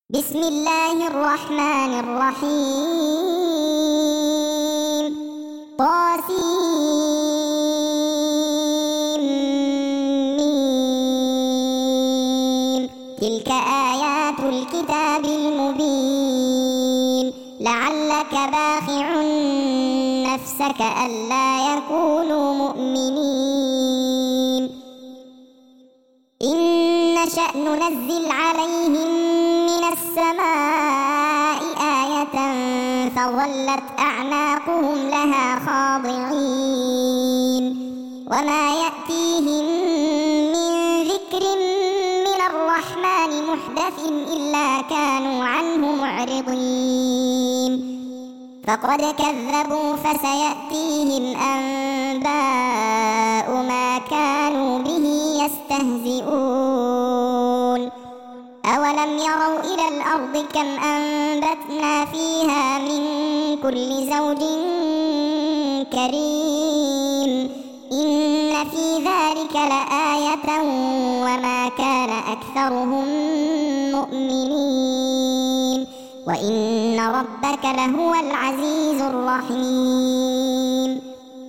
بسم الله الرحمن الرحيم طاسيم تلك آيات الكتاب المبين لعلك باخع نفسك ألا يكونوا مؤمنين إن نشأ ننزل عليهم من السماء آية فظلت أعناقهم لها خاضعين وما يأتيهم من ذكر من الرحمن محدث إلا كانوا عنه معرضين فقد كذبوا فسيأتيهم أنباء ما كانوا به يستهزئون أولم يروا إلى الأرض كم أنبتنا فيها من كل زوج كريم إن في ذلك لآية وما كان أكثرهم مؤمنين وإن ربك لهو العزيز الرحيم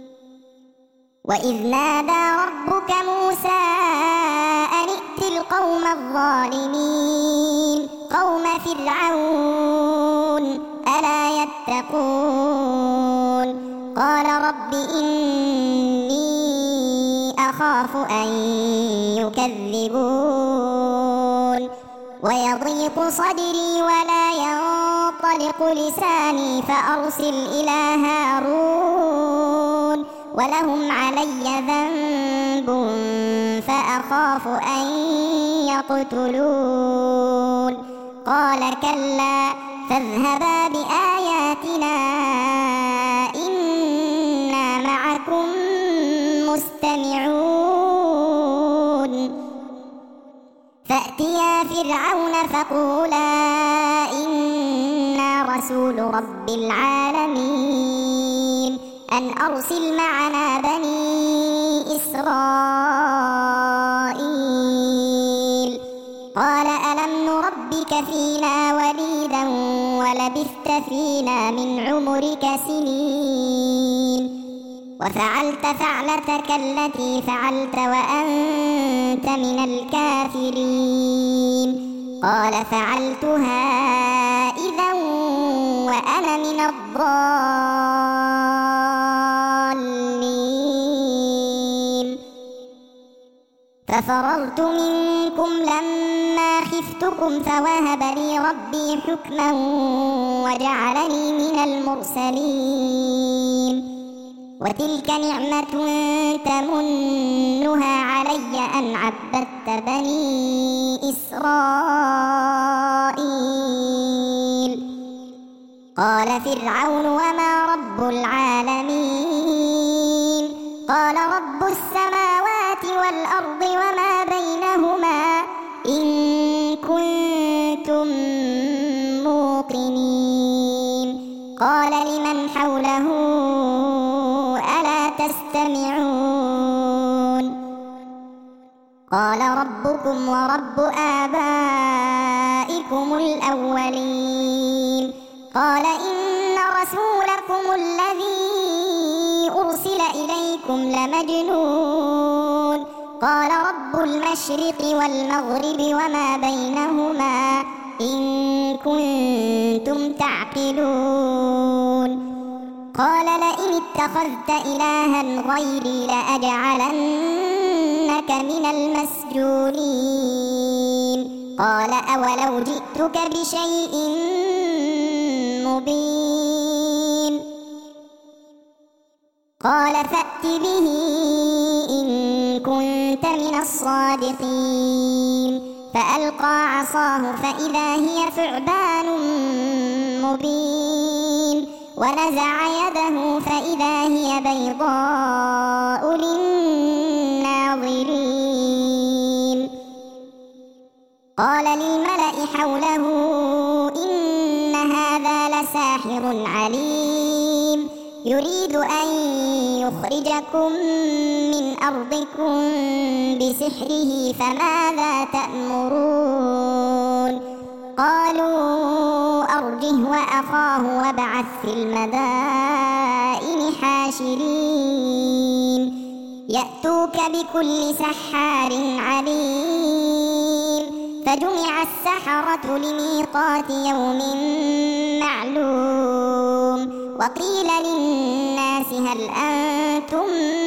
وإذ نادى ربك موسى أن ائت القوم الظالمين قوم فرعون ألا يتقون قال رب إني أخاف أن يكذبون ويضيق صدري ولا ينطلق لساني فأرسل إلى هارون ولهم علي ذنب فأخاف أن يقتلون قال كلا فاذهبا بآياتنا إنا معكم مستمعون فأتيا فرعون فقولا إنا رسول رب العالمين أن أرسل معنا بني إسرائيل قال ألم نربك فينا وليدا ولبثت فينا من عمرك سنين وفعلت فعلتك التي فعلت وأنت من الكافرين قال فعلتها إذا وأنا من الضالين ففررت منكم لما خفتكم فوهب لي ربي حكما وجعلني من المرسلين وتلك نعمة تمنها علي أن عبدت بني إسرائيل قال فرعون وما رب العالمين قال رب السماوات والأرض وما بينهما إن كنتم موقنين قال لمن حوله ألا تستمعون قال ربكم ورب آبائكم الأولين قال إن رسولكم الذي أرسل إليكم لمجنون قال رب المشرق والمغرب وما بينهما إن كنتم تعقلون قال لئن اتخذت إلها غيري لأجعلنك من المسجونين قال أولو جئتك بشيء مبين قال فأت به إن كنت من الصادقين فألقى عصاه فإذا هي ثعبان مبين ونزع يده فإذا هي بيضاء للناظرين قال للملأ حوله إن هذا لساحر عليم يريد أن يخرجكم من أرضكم بسحره فماذا تأمرون قالوا أرجه وأخاه وابعث في المدائن حاشرين يأتوك بكل سحار عليم فجمع السحرة لميقات يوم معلوم وقيل للناس هل أنتم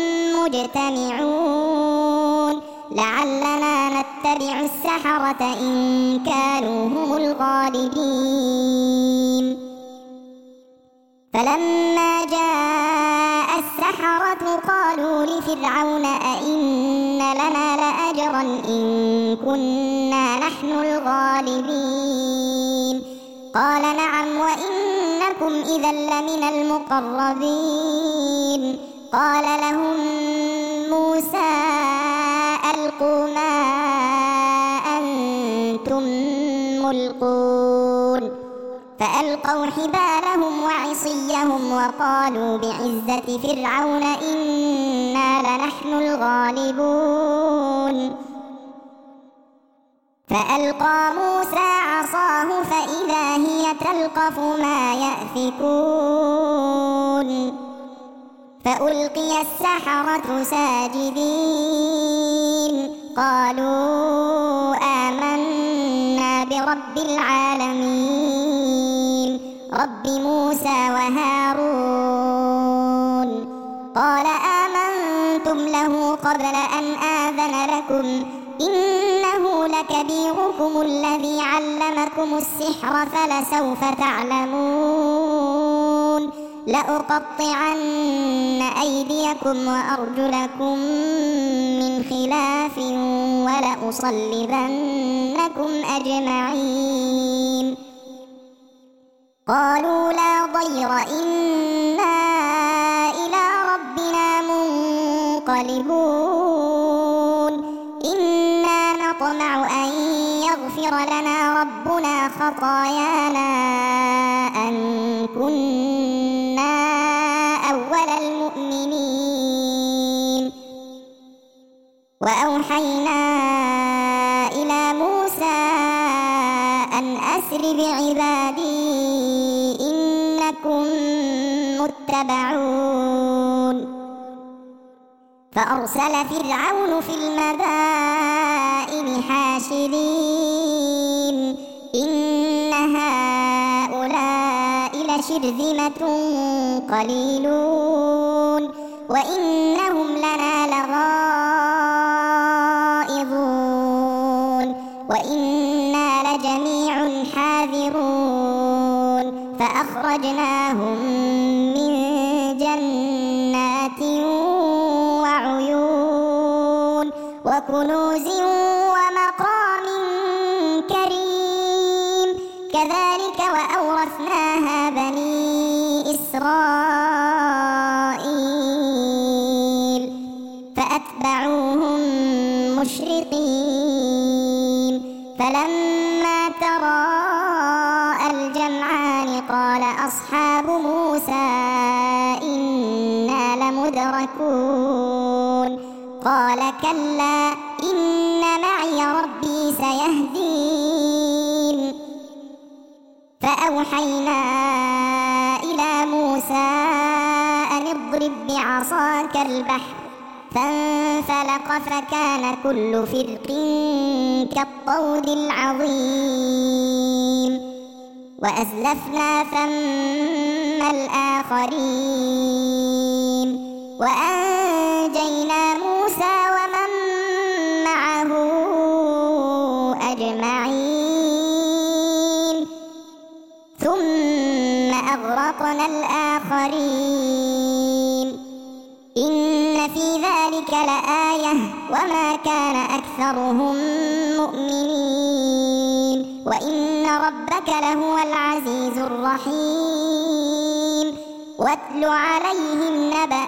مجتمعون لعلنا نتبع السحرة إن كانوا هم الغالبين فلما جاء السحرة قالوا لفرعون أئن لنا لأجرا إن كنا نحن الغالبين قال نعم وإنكم إذا لمن المقربين قال لهم موسى ألقوا ما أنتم ملقون فألقوا حبالهم وعصيهم وقالوا بعزة فرعون إنا لنحن الغالبون فألقى موسى عصاه فإذا هي تلقف ما يأفكون فألقي السحرة ساجدين قالوا آمنا برب العالمين رب موسى وهارون قال آمنتم له قبل أن آذن لكم إنه لكبيركم الذي علمكم السحر فلسوف تعلمون لأقطعن أيديكم وأرجلكم من خلاف ولأصلبنكم أجمعين قالوا لا ضير إنا إلى ربنا منقلبون إنا نطمع أن يغفر لنا ربنا خطايانا أن كنا أول المؤمنين وأوحينا إلى موسى أن أسر بعبادي إنكم متبعون فأرسل فرعون في المدائن حاشرين إن هؤلاء لشرذمة قليلون وإنهم لنا لغائظون وإنا لجميع حاذرون فأخرجناهم من جنات وعيون وكنوز ومقام كريم كذلك وأورثناها بني إسرائيل فأتبعوهم مشرقين فلما تراءى الجمعان قال أصحاب موسى إنا لمدركون قال كلا إن معي ربي سيهدين فأوحينا إلى موسى أن اضرب بعصاك البحر فانفلق فكان كل فرق كالطود العظيم وأزلفنا ثم الآخرين وأنجينا موسى ومن معه أجمعين ثم أغرقنا الآخرين إن في ذلك لآية وما كان أكثرهم مؤمنين وإن ربك لهو العزيز الرحيم واتل عليهم نبأ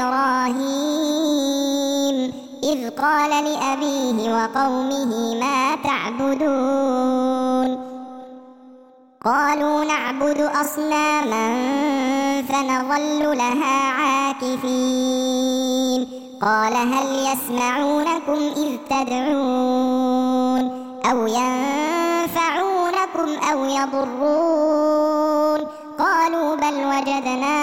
إبراهيم إذ قال لأبيه وقومه ما تعبدون قالوا نعبد أصناما فنظل لها عاكفين قال هل يسمعونكم إذ تدعون أو ينفعونكم ينفعهم أو يضرون قالوا بل وجدنا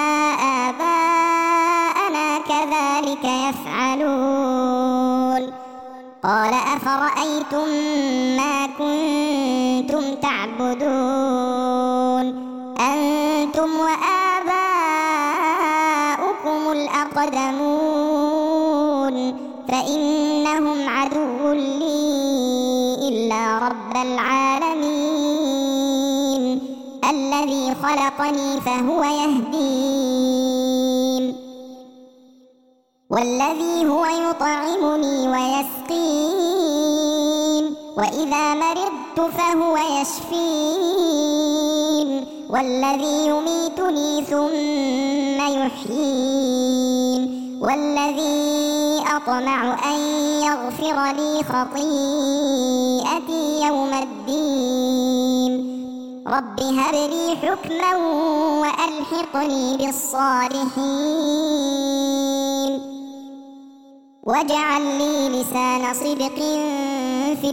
آباءنا كذلك يفعلون قال أفرأيتم ما كنتم تعبدون أنتم وآباؤكم الأقدمون فإنهم عدو لي إلا رب العالمين الذي خلقني فهو يهدين والذي هو يطعمني ويسقين وإذا مرضت فهو يشفين والذي يميتني ثم يحيين والذي أطمع أن يغفر لي خطيئتي يوم الدين رب هب لي حكما وألحقني بالصالحين واجعل لي لسان صدق في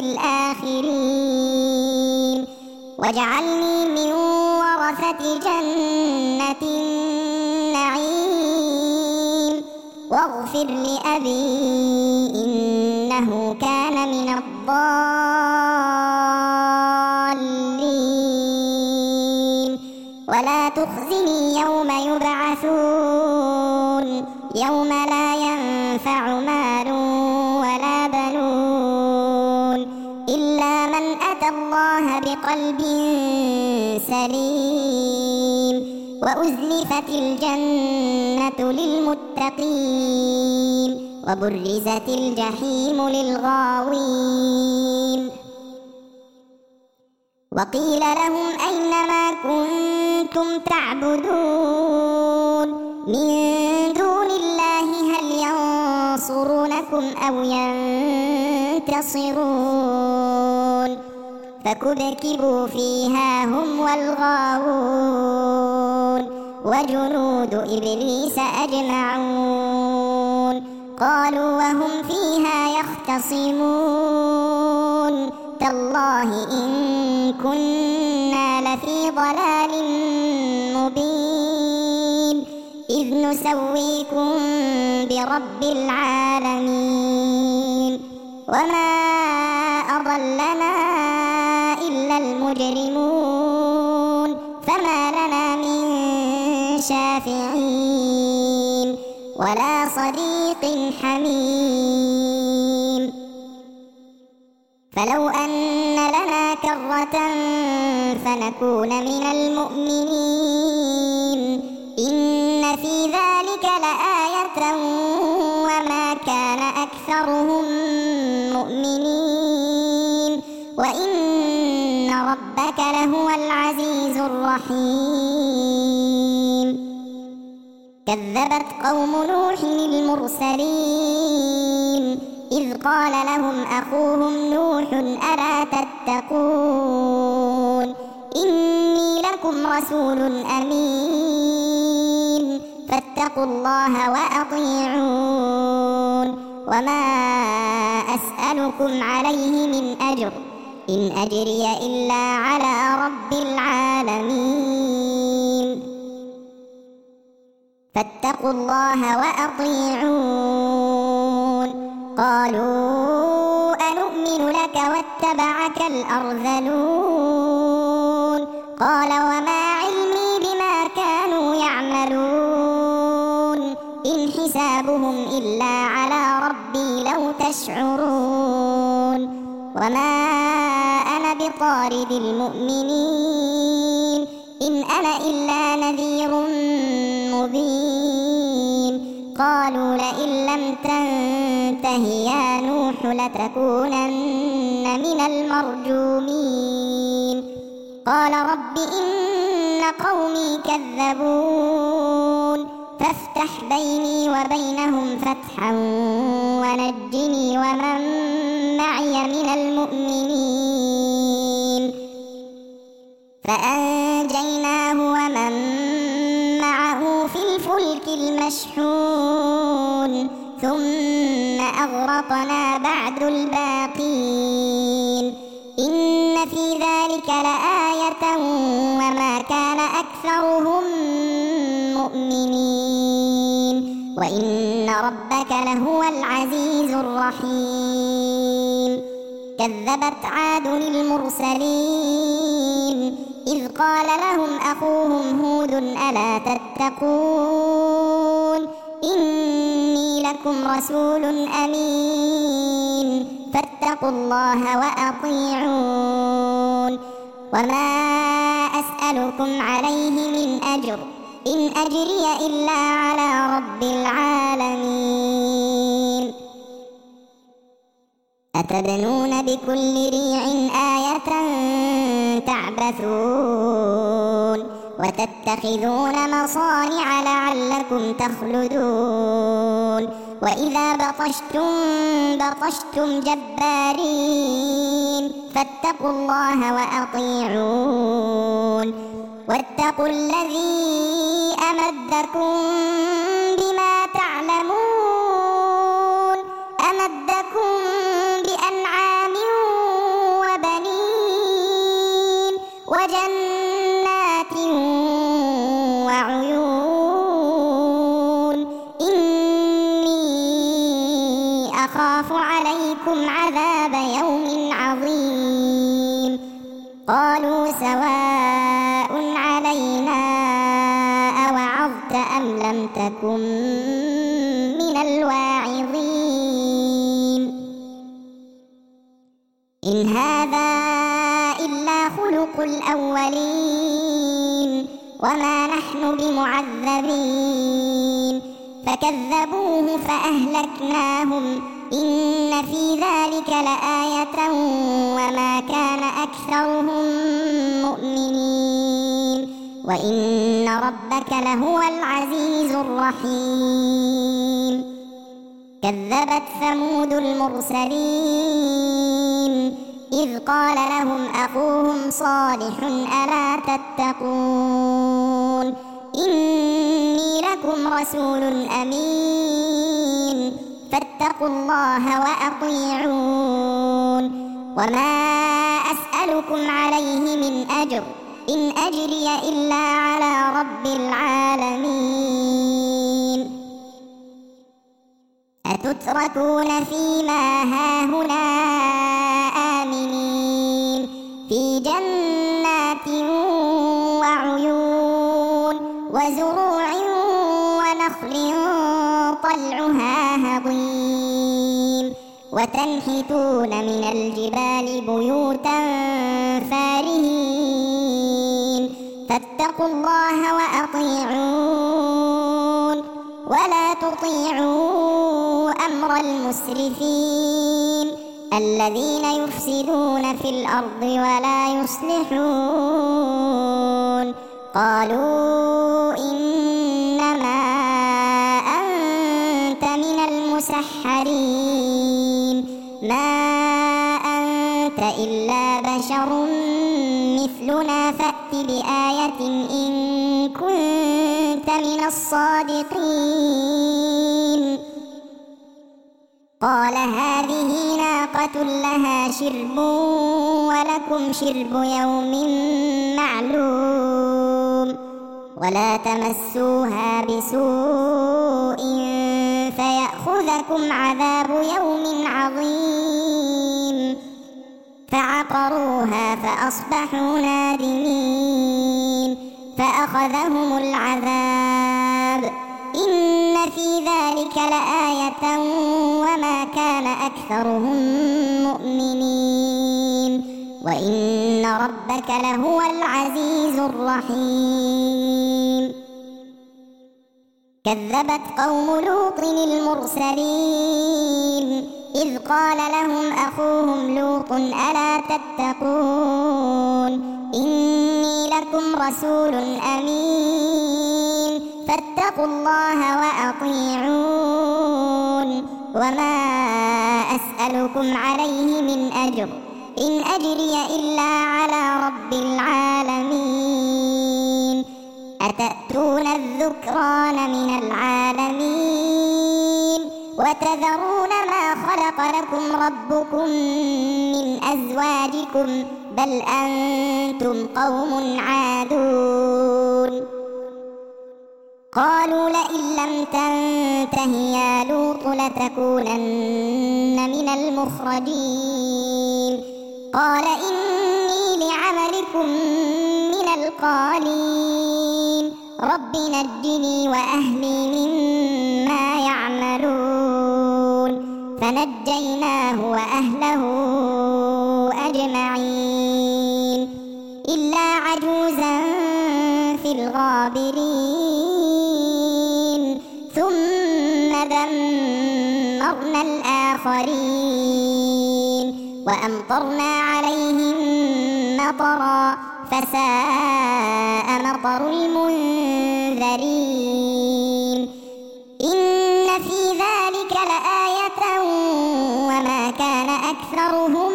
الآخرين واجعلني من ورثة جنة النعيم واغفر لأبي إنه كان من الضالين ولا تخزني يوم يبعثون يوم لا ينفع مال ولا بنون إلا من أتى الله بقلب سليم وأزلفت الجنة للمتقين وبرزت الجحيم للغاوين وقيل لهم أين ما كنتم تعبدون من دون الله هل ينصرونكم أو ينتصرون فكبكبوا فيها هم والغاوون وجنود إبليس أجمعون قالوا وهم فيها يختصمون تالله إن كنا لفي ضلال مبين إذ نسويكم برب العالمين وما أضلنا إلا المجرمون فما لنا من شافعين ولا صديق حميم فلو أن لنا كرة فنكون من المؤمنين إن في ذلك لآية وما كان أكثرهم مؤمنين وإن ربك لهو العزيز الرحيم كذبت قوم نوح المرسلين إذ قال لهم أخوهم نوح ألا تتقون إني لكم رسول أمين فاتقوا الله وأطيعون وما أسألكم عليه من أجر إن أجري إلا على رب العالمين فاتقوا الله وأطيعون قالوا أنؤمن لك واتبعك الأرذلون قال وما علمي بما كانوا يعملون إن حسابهم إلا على ربي لو تشعرون وما أنا بطارد المؤمنين إن أنا إلا نذير مبين قالوا لئن لم تنته يا نوح لتكونن من المرجومين قال رب إن قومي كذبون فافتح بيني وبينهم فتحا ونجني ومن معي من المؤمنين فأنجيناه ومن معه في الفلك المشحون ثم أغرقنا بعد الباقين إن في ذلك لآية وما كان أكثرهم مؤمنين وإن ربك لهو العزيز الرحيم كذبت عاد المرسلين إذ قال لهم أخوهم هود ألا تتقون إني لكم رسول أمين فاتقوا الله وأطيعون وما أسألكم عليه من أجر إن أجري إلا على رب العالمين أتبنون بكل ريع آية تعبثون وتتخذون مصانع لعلكم تخلدون وإذا بطشتم جبارين فاتقوا الله وأطيعون واتقوا الذي أمدكم بما تعلمون أمدكم بأنعام وبنين وجنات وعيون إني أخاف عليكم عذاب يوم عظيم قالوا سواء علينا أوعظت أم لم تكن من الواعظين إن هذا إلا خلق الأولين وما نحن بمعذبين فكذبوه فأهلكناهم إن في ذلك لآية وما كان أكثرهم مؤمنين وإن ربك لهو العزيز الرحيم كذبت ثمود المرسلين إذ قال لهم أخوهم صالح ألا تتقون إني لكم رسول أمين فاتقوا الله وأطيعون وما أسألكم عليه من أجر إن أجري إلا على رب العالمين أتتركون فيما هاهنا آمنين في جنات وعيون وزروع ونخل طلعها هضيم وتنحتون من الجبال بيوتا فارهين فاتقوا الله وأطيعون ولا تطيعوا أمر المسرفين الذين يفسدون في الأرض ولا يصلحون قالوا إنما أنت من المسحرين ما أنت إلا بشر مثلنا فأت بآية إن كنت من الصادقين قال هذه ناقة لها شرب ولكم شرب يوم معلوم ولا تمسوها بسوء فيأخذكم عذاب يوم عظيم فعقروها فأصبحوا نادمين فأخذهم العذاب إن في ذلك لآية وما كان أكثرهم مؤمنين وإن ربك لهو العزيز الرحيم كذبت قوم لوط المرسلين إذ قال لهم أخوهم لوط ألا تتقون إني لكم رسول أمين فاتقوا الله وأطيعون وما أسألكم عليه من أجر إن أجري إلا على رب العالمين أتأتون الذكران من العالمين تذرون ما خلق لكم ربكم من أزواجكم بل أنتم قوم عادون قالوا لئن لم تنته يا لوط لتكونن من المخرجين قال إني لعملكم من القالين رب نجني وأهلي مما يعملون فنجيناه وأهله أجمعين إلا عجوزا في الغابرين ثم دمرنا الآخرين وأمطرنا عليهم مطرا فساء مطر المنذرين إن في ذلك لآية وما كان أكثرهم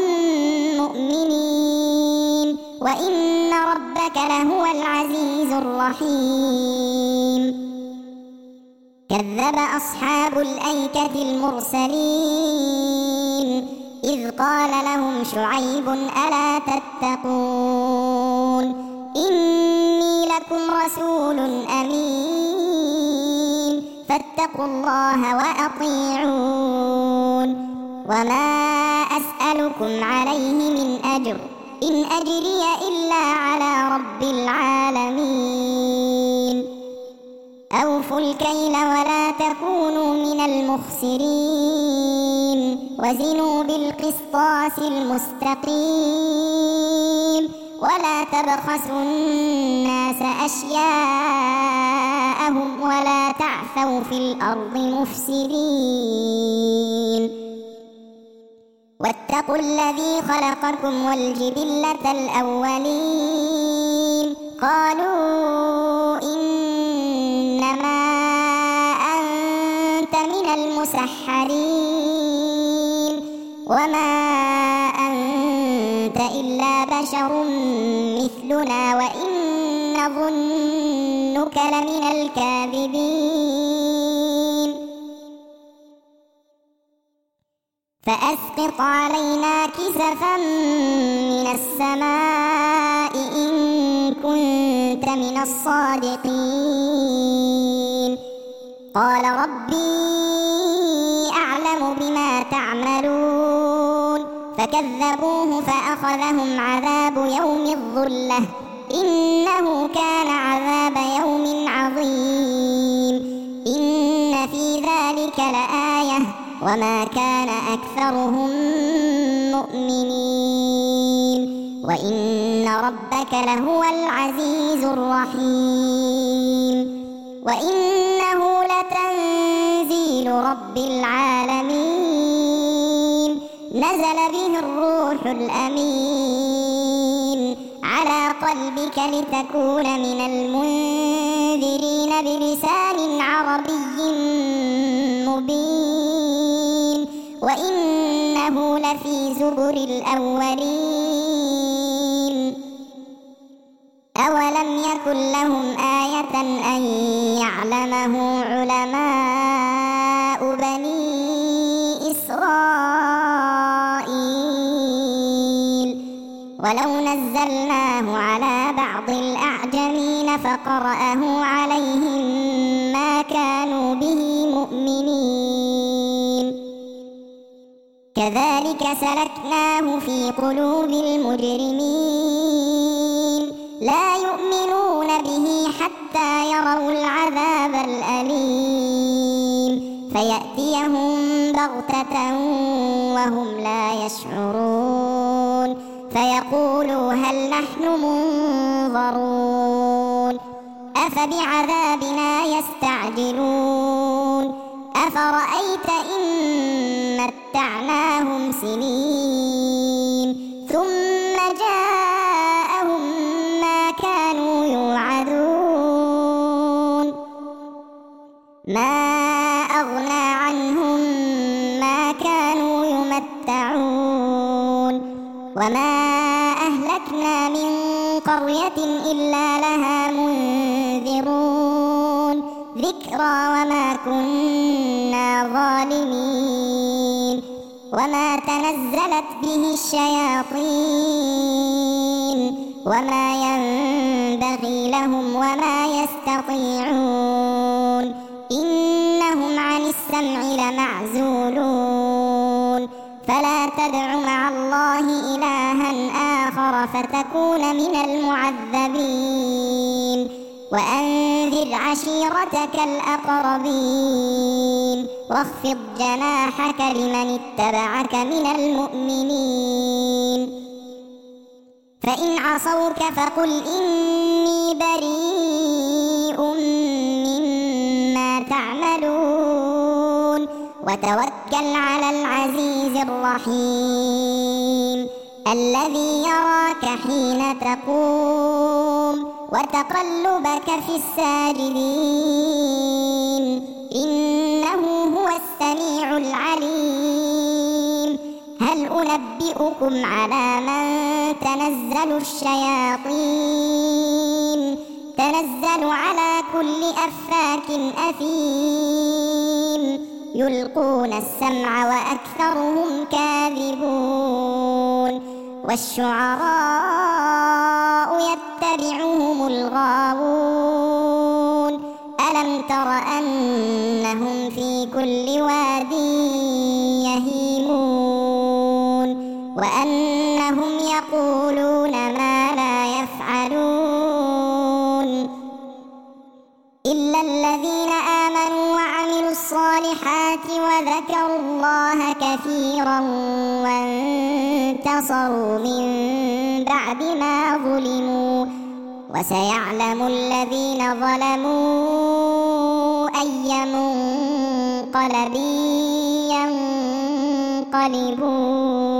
مؤمنين وإن ربك لهو العزيز الرحيم كذب أصحاب الأيكة المرسلين إذ قال لهم شعيب ألا تتقون إني لكم رسول أمين فاتقوا الله وأطيعون وما أسألكم عليه من أجر إن أجري إلا على رب العالمين أوفوا الكيل ولا تكونوا من المخسرين وزنوا بالقسطاس المستقيم ولا تبخسوا الناس أشياءهم ولا تعثوا في الأرض مفسدين واتقوا الذي خلقكم والجبلة الأولين قالوا إنما أنت من المسحرين وما أنت إلا بشر مثلنا وإن نظنك لمن الكاذبين فأسقط علينا كسفا من السماء إن كنت من الصادقين قال ربي أعلم بما تعملون فكذبوه فأخذهم عذاب يوم الظلة إنه كان عذاب يوم عظيم إن في ذلك لآية وما كان أكثرهم مؤمنين وإن ربك لهو العزيز الرحيم وإنه لتنزيل رب العالمين نزل به الروح الأمين على قلبك لتكون من المنذرين بلسان عربي مبين وإنه لفي زبر الأولين أولم يكن لهم آية أن يعلمه علماء بني إسرائيل ولو نزلناه على بعض الأعجمين فقرأه عليهم ما كانوا به مؤمنين كذلك سلكناه في قلوب المجرمين لا يؤمنون به حتى يروا العذاب الأليم فيأتيهم بغتة وهم لا يشعرون فيقولوا هل نحن منظرون أفبعذابنا يستعجلون أفرأيت إن متعناهم سنين ثم جاءهم ما كانوا يوعدون ما أغنى عنهم ما كانوا يمتعون وما أهلكنا من قرية إلا لها منذرون ذكرى وما كنا ظالمين وما تنزلت به الشياطين وما ينبغي لهم وما يستطيعون إنهم عن السمع لمعزولون فلا تدع مع الله إلها آخر فتكون من المعذبين وأنذر عشيرتك الأقربين واخفض جناحك لمن اتبعك من المؤمنين فإن عصوك فقل إني بريء مما تعملون وتوكل على العزيز الرحيم الذي يراك حين تقوم وتقلبك في الساجدين إنه هو السميع العليم هل أنبئكم على من تنزل الشياطين تنزل على كل أفاك أثيم يلقون السمع وأكثرهم كاذبون والشعراء يتبعهم الغاوون ألم تر أنهم في كل واد يهيمون وأنهم يقولون ما لا يفعلون إلا الذين آمنوا وعملوا الصالحات وذكروا الله كثيرا وانتصروا من بعد ما ظلموا وسيعلم الذين ظلموا أي منقلب ينقلبون